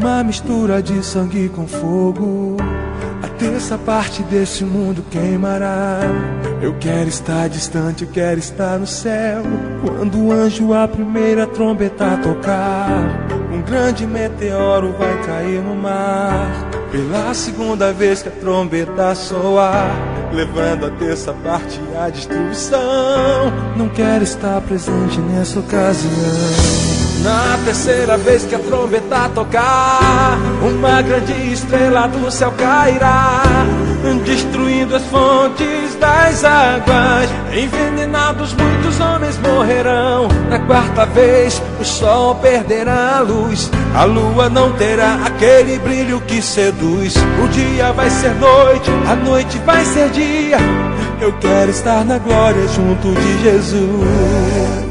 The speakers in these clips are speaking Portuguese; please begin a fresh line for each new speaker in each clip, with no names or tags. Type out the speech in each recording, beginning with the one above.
uma mistura de sangue com fogo. A terça parte desse mundo queimará. Eu quero estar distante, eu quero estar no céu, quando o anjo a primeira trombeta tocar. Um grande meteoro vai cair no mar, pela segunda vez que a trombeta soar, levando a terça parte à destruição. Não quero estar presente nessa ocasião. Na terceira vez que a trombeta tocar, uma grande estrela do céu cairá, destruindo as fontes das águas. Envenenados muitos homens morrerão. Na quarta vez o sol perderá a luz, a lua não terá aquele brilho que seduz. O dia vai ser noite, a noite vai ser dia. Eu quero estar na glória junto de Jesus.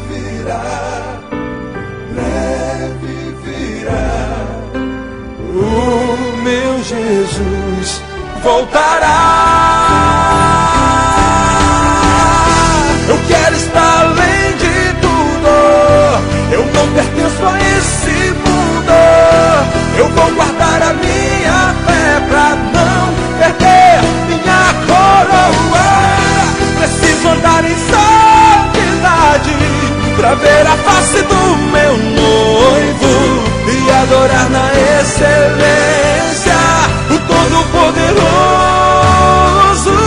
O meu Jesus voltará. Eu quero estar além de tudo. Eu não pertenço a esse mundo. Eu vou guardar a minha fé pra não perder minha coroa. Preciso andar em santidade pra ver a face do meu noivo e adorar na excelência o Todo-Poderoso.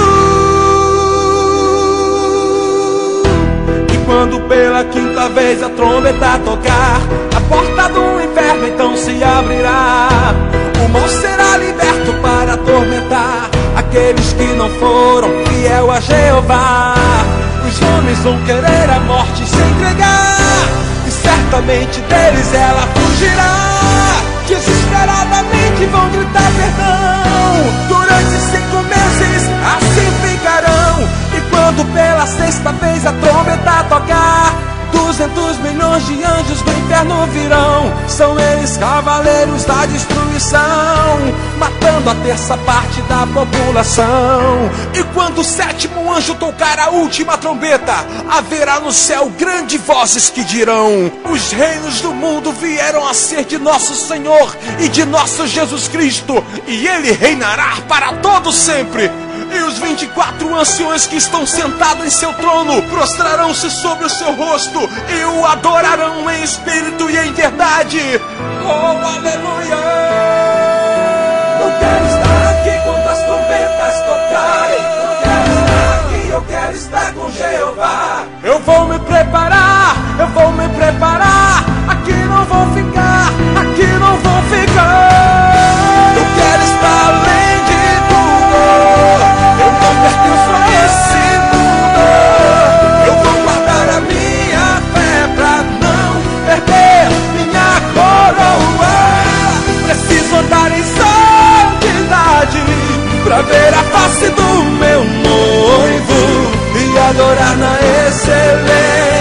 E quando pela quinta vez a trombeta tocar, a porta do inferno então se abrirá. O mal será liberto para atormentar aqueles que não foram fiel a Jeová. Os homens vão querer a morte se entregar, e certamente deles ela fugirá. Desesperadamente vão gritar perdão. Durante 5 meses assim ficarão. E quando pela sexta vez a trombeta tocar, 200 milhões de anjos do inferno virão. São eles cavaleiros da destruição, matando a terça parte da população. E quando o sétimo anjo tocar a última trombeta, haverá no céu grandes vozes que dirão: os reinos do mundo vieram a ser de nosso Senhor e de nosso Jesus Cristo, e Ele reinará para todo sempre. E os 24 anciões que estão sentados em seu trono prostrarão-se sobre o seu rosto e o adorarão em espírito e em verdade. Oh, aleluia! Eu quero estar aqui quando as trombetas tocarem. Eu quero estar aqui, eu quero estar com Jeová. Eu vou me preparar, eu vou me preparar. Aqui não vou ficar, aqui não vou ficar. Eu quero estar além de tudo. Eu não pertenço a esse mundo. Eu vou guardar a minha fé pra não perder minha coroa. Preciso andar em santidade pra ver a face do meu noivo e adorar na excelência